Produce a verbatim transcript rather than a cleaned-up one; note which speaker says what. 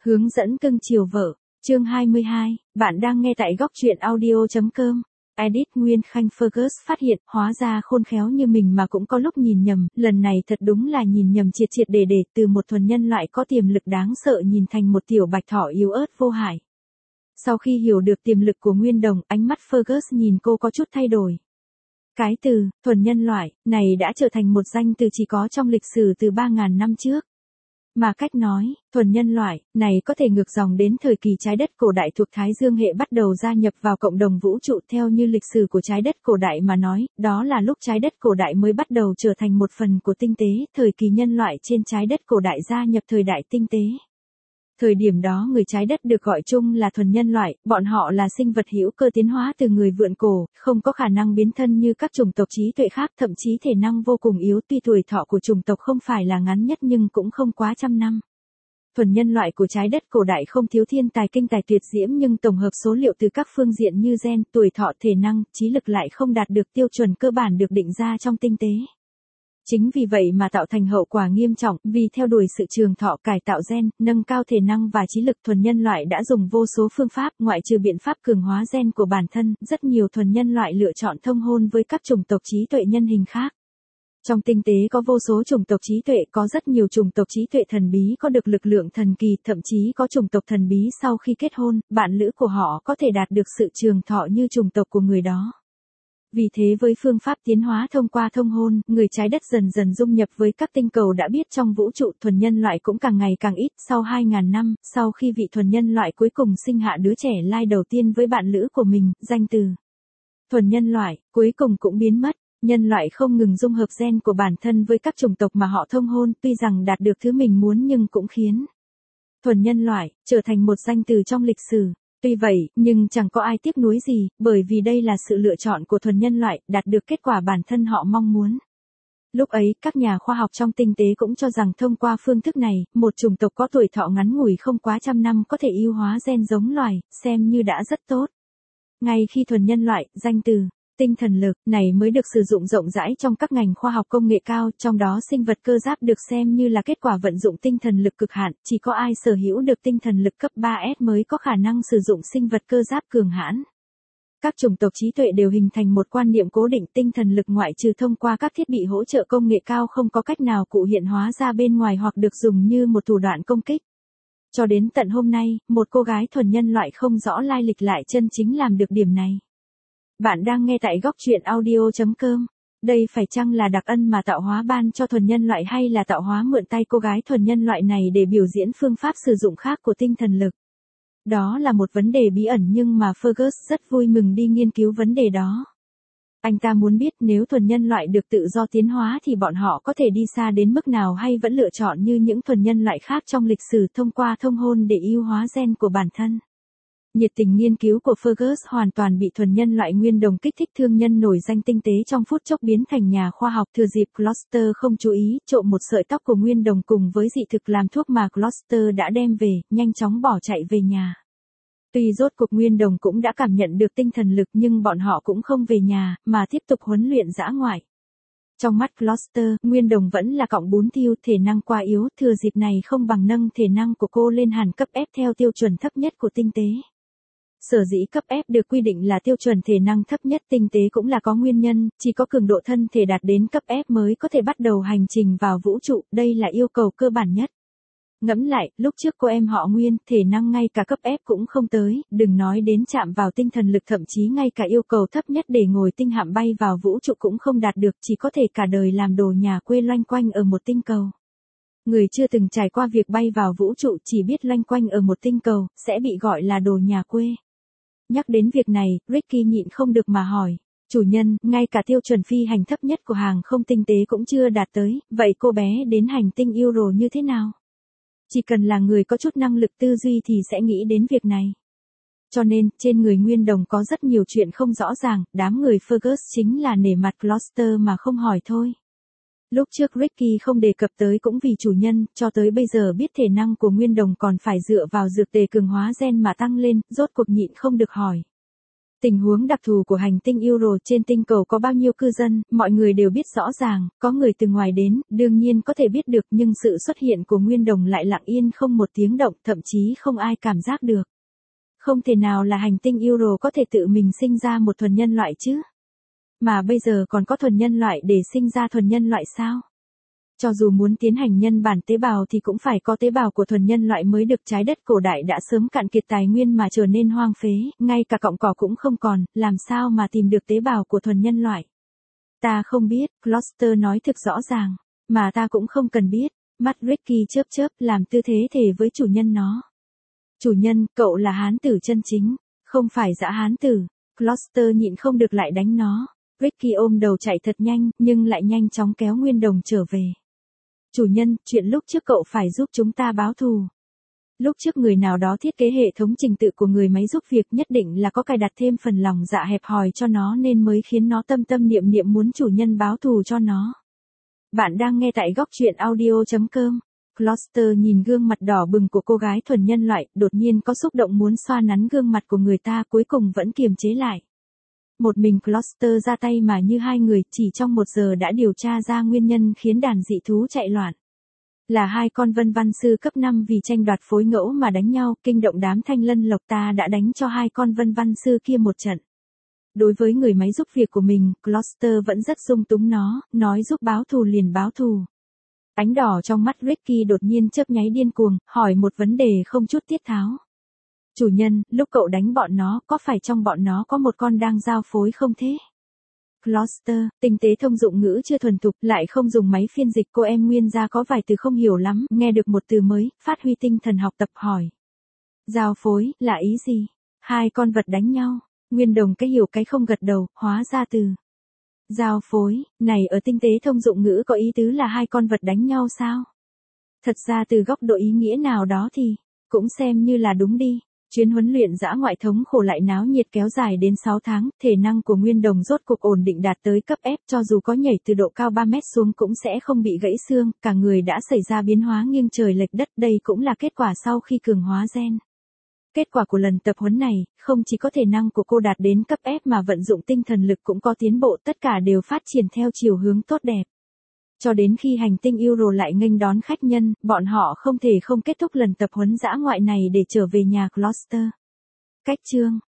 Speaker 1: Hướng dẫn cưng chiều vợ, chương hai mươi hai, bạn đang nghe tại góc truyện audio chấm com. Edit Nguyên Khanh Fergus phát hiện, hóa ra khôn khéo như mình mà cũng có lúc nhìn nhầm, lần này thật đúng là nhìn nhầm triệt triệt để để, từ một thuần nhân loại có tiềm lực đáng sợ nhìn thành một tiểu bạch thỏ yếu ớt vô hại. Sau khi hiểu được tiềm lực của Nguyên Đồng, ánh mắt Fergus nhìn cô có chút thay đổi. Cái từ, thuần nhân loại, này đã trở thành một danh từ chỉ có trong lịch sử từ ba nghìn năm trước. Mà cách nói, thuần nhân loại, này có thể ngược dòng đến thời kỳ trái đất cổ đại thuộc Thái Dương hệ bắt đầu gia nhập vào cộng đồng vũ trụ theo như lịch sử của trái đất cổ đại mà nói, đó là lúc trái đất cổ đại mới bắt đầu trở thành một phần của tinh tế, thời kỳ nhân loại trên trái đất cổ đại gia nhập thời đại tinh tế. Thời điểm đó người trái đất được gọi chung là thuần nhân loại, bọn họ là sinh vật hữu cơ tiến hóa từ người vượn cổ, không có khả năng biến thân như các chủng tộc trí tuệ khác, thậm chí thể năng vô cùng yếu, tuy tuổi thọ của chủng tộc không phải là ngắn nhất nhưng cũng không quá trăm năm. Thuần nhân loại của trái đất cổ đại không thiếu thiên tài kinh tài tuyệt diễm nhưng tổng hợp số liệu từ các phương diện như gen, tuổi thọ, thể năng, trí lực lại không đạt được tiêu chuẩn cơ bản được định ra trong tinh tế. Chính vì vậy mà tạo thành hậu quả nghiêm trọng, vì theo đuổi sự trường thọ, cải tạo gen, nâng cao thể năng và trí lực, thuần nhân loại đã dùng vô số phương pháp, ngoại trừ biện pháp cường hóa gen của bản thân, rất nhiều thuần nhân loại lựa chọn thông hôn với các chủng tộc trí tuệ nhân hình khác. Trong tinh tế có vô số chủng tộc trí tuệ, có rất nhiều chủng tộc trí tuệ thần bí có được lực lượng thần kỳ, thậm chí có chủng tộc thần bí sau khi kết hôn, bạn lữ của họ có thể đạt được sự trường thọ như chủng tộc của người đó. Vì thế với phương pháp tiến hóa thông qua thông hôn, người trái đất dần dần dung nhập với các tinh cầu đã biết trong vũ trụ, thuần nhân loại cũng càng ngày càng ít. Sau hai nghìn năm, sau khi vị thuần nhân loại cuối cùng sinh hạ đứa trẻ lai đầu tiên với bạn lữ của mình, danh từ thuần nhân loại cuối cùng cũng biến mất. Nhân loại không ngừng dung hợp gen của bản thân với các chủng tộc mà họ thông hôn, tuy rằng đạt được thứ mình muốn nhưng cũng khiến thuần nhân loại trở thành một danh từ trong lịch sử. Tuy vậy, nhưng chẳng có ai tiếc nuối gì, bởi vì đây là sự lựa chọn của thuần nhân loại, đạt được kết quả bản thân họ mong muốn. Lúc ấy, các nhà khoa học trong tinh tế cũng cho rằng thông qua phương thức này, một chủng tộc có tuổi thọ ngắn ngủi không quá trăm năm có thể ưu hóa gen giống loài, xem như đã rất tốt. Ngay khi thuần nhân loại, danh từ tinh thần lực này mới được sử dụng rộng rãi trong các ngành khoa học công nghệ cao, trong đó sinh vật cơ giáp được xem như là kết quả vận dụng tinh thần lực cực hạn, chỉ có ai sở hữu được tinh thần lực cấp ba S mới có khả năng sử dụng sinh vật cơ giáp cường hãn. Các chủng tộc trí tuệ đều hình thành một quan niệm cố định, tinh thần lực ngoại trừ thông qua các thiết bị hỗ trợ công nghệ cao không có cách nào cụ hiện hóa ra bên ngoài hoặc được dùng như một thủ đoạn công kích. Cho đến tận hôm nay, một cô gái thuần nhân loại không rõ lai lịch lại chân chính làm được điểm này. Bạn đang nghe tại góc truyện audio chấm com. Đây phải chăng là đặc ân mà tạo hóa ban cho thuần nhân loại hay là tạo hóa mượn tay cô gái thuần nhân loại này để biểu diễn phương pháp sử dụng khác của tinh thần lực? Đó là một vấn đề bí ẩn nhưng mà Fergus rất vui mừng đi nghiên cứu vấn đề đó. Anh ta muốn biết nếu thuần nhân loại được tự do tiến hóa thì bọn họ có thể đi xa đến mức nào hay vẫn lựa chọn như những thuần nhân loại khác trong lịch sử thông qua thông hôn để ưu hóa gen của bản thân. Nhiệt tình nghiên cứu của Fergus hoàn toàn bị thuần nhân loại Nguyên Đồng kích thích, thương nhân nổi danh tinh tế trong phút chốc biến thành nhà khoa học. Thừa dịp Gloucester không chú ý, trộm một sợi tóc của Nguyên Đồng cùng với dị thực làm thuốc mà Gloucester đã đem về, nhanh chóng bỏ chạy về nhà. Tuy rốt cuộc Nguyên Đồng cũng đã cảm nhận được tinh thần lực nhưng bọn họ cũng không về nhà, mà tiếp tục huấn luyện dã ngoại. Trong mắt Gloucester, Nguyên Đồng vẫn là cọng bún tiêu, thể năng quá yếu, thừa dịp này không bằng nâng thể năng của cô lên hẳn cấp F theo tiêu chuẩn thấp nhất của tinh tế. Sở dĩ cấp F được quy định là tiêu chuẩn thể năng thấp nhất tinh tế cũng là có nguyên nhân, chỉ có cường độ thân thể đạt đến cấp F mới có thể bắt đầu hành trình vào vũ trụ, đây là yêu cầu cơ bản nhất. Ngẫm lại, lúc trước cô em họ Nguyên, thể năng ngay cả cấp F cũng không tới, đừng nói đến chạm vào tinh thần lực, thậm chí ngay cả yêu cầu thấp nhất để ngồi tinh hạm bay vào vũ trụ cũng không đạt được, chỉ có thể cả đời làm đồ nhà quê loanh quanh ở một tinh cầu. Người chưa từng trải qua việc bay vào vũ trụ chỉ biết loanh quanh ở một tinh cầu, sẽ bị gọi là đồ nhà quê. Nhắc đến việc này, Ricky nhịn không được mà hỏi, chủ nhân, ngay cả tiêu chuẩn phi hành thấp nhất của hàng không tinh tế cũng chưa đạt tới, vậy cô bé đến hành tinh Euro như thế nào? Chỉ cần là người có chút năng lực tư duy thì sẽ nghĩ đến việc này. Cho nên, trên người Nguyên Đồng có rất nhiều chuyện không rõ ràng, đám người Fergus chính là nể mặt Gloucester mà không hỏi thôi. Lúc trước Ricky không đề cập tới cũng vì chủ nhân, cho tới bây giờ biết thể năng của Nguyên Đồng còn phải dựa vào dược tề cường hóa gen mà tăng lên, rốt cuộc nhịn không được hỏi. Tình huống đặc thù của hành tinh Euro trên tinh cầu có bao nhiêu cư dân, mọi người đều biết rõ ràng, có người từ ngoài đến, đương nhiên có thể biết được nhưng sự xuất hiện của Nguyên Đồng lại lặng yên không một tiếng động, thậm chí không ai cảm giác được. Không thể nào là hành tinh Euro có thể tự mình sinh ra một thuần nhân loại chứ? Mà bây giờ còn có thuần nhân loại để sinh ra thuần nhân loại sao? Cho dù muốn tiến hành nhân bản tế bào thì cũng phải có tế bào của thuần nhân loại mới được, trái đất cổ đại đã sớm cạn kiệt tài nguyên mà trở nên hoang phế, ngay cả cọng cỏ cũng không còn, làm sao mà tìm được tế bào của thuần nhân loại? Ta không biết, Gloucester nói thực rõ ràng, mà ta cũng không cần biết, mắt Ricky chớp chớp làm tư thế thề với chủ nhân nó. Chủ nhân, cậu là hán tử chân chính, không phải dã hán tử. Gloucester nhịn không được lại đánh nó. Ricky ôm đầu chạy thật nhanh, nhưng lại nhanh chóng kéo Nguyên Đồng trở về. Chủ nhân, chuyện lúc trước cậu phải giúp chúng ta báo thù. Lúc trước người nào đó thiết kế hệ thống trình tự của người máy giúp việc, nhất định là có cài đặt thêm phần lòng dạ hẹp hòi cho nó nên mới khiến nó tâm tâm niệm niệm muốn chủ nhân báo thù cho nó. Bạn đang nghe tại góc truyện audio chấm com. Gloucester nhìn gương mặt đỏ bừng của cô gái thuần nhân loại, đột nhiên có xúc động muốn xoa nắn gương mặt của người ta, cuối cùng vẫn kiềm chế lại. Một mình Gloucester ra tay mà như hai người, chỉ trong một giờ đã điều tra ra nguyên nhân khiến đàn dị thú chạy loạn. Là hai con vân văn sư cấp năm vì tranh đoạt phối ngẫu mà đánh nhau, kinh động đám thanh lân lộc, ta đã đánh cho hai con vân văn sư kia một trận. Đối với người máy giúp việc của mình, Gloucester vẫn rất dung túng nó, nói giúp báo thù liền báo thù. Ánh đỏ trong mắt Ricky đột nhiên chớp nháy điên cuồng, hỏi một vấn đề không chút tiết tháo. Chủ nhân, lúc cậu đánh bọn nó, có phải trong bọn nó có một con đang giao phối không thế? Gloucester, tinh tế thông dụng ngữ chưa thuần thục, lại không dùng máy phiên dịch, cô em Nguyên gia có vài từ không hiểu lắm, nghe được một từ mới, phát huy tinh thần học tập hỏi. Giao phối, là ý gì? Hai con vật đánh nhau, Nguyên Đồng cái hiểu cái không gật đầu, hóa ra từ. Giao phối, này ở tinh tế thông dụng ngữ có ý tứ là hai con vật đánh nhau sao? Thật ra từ góc độ ý nghĩa nào đó thì, cũng xem như là đúng đi. Chuyến huấn luyện dã ngoại thống khổ lại náo nhiệt kéo dài đến sáu tháng, thể năng của Nguyên Đồng rốt cuộc ổn định đạt tới cấp F, cho dù có nhảy từ độ cao ba mét xuống cũng sẽ không bị gãy xương, cả người đã xảy ra biến hóa nghiêng trời lệch đất, đây cũng là kết quả sau khi cường hóa gen. Kết quả của lần tập huấn này, không chỉ có thể năng của cô đạt đến cấp F mà vận dụng tinh thần lực cũng có tiến bộ, tất cả đều phát triển theo chiều hướng tốt đẹp. Cho đến khi hành tinh Euro lại nghênh đón khách nhân, bọn họ không thể không kết thúc lần tập huấn dã ngoại này để trở về nhà Gloucester. Cách chương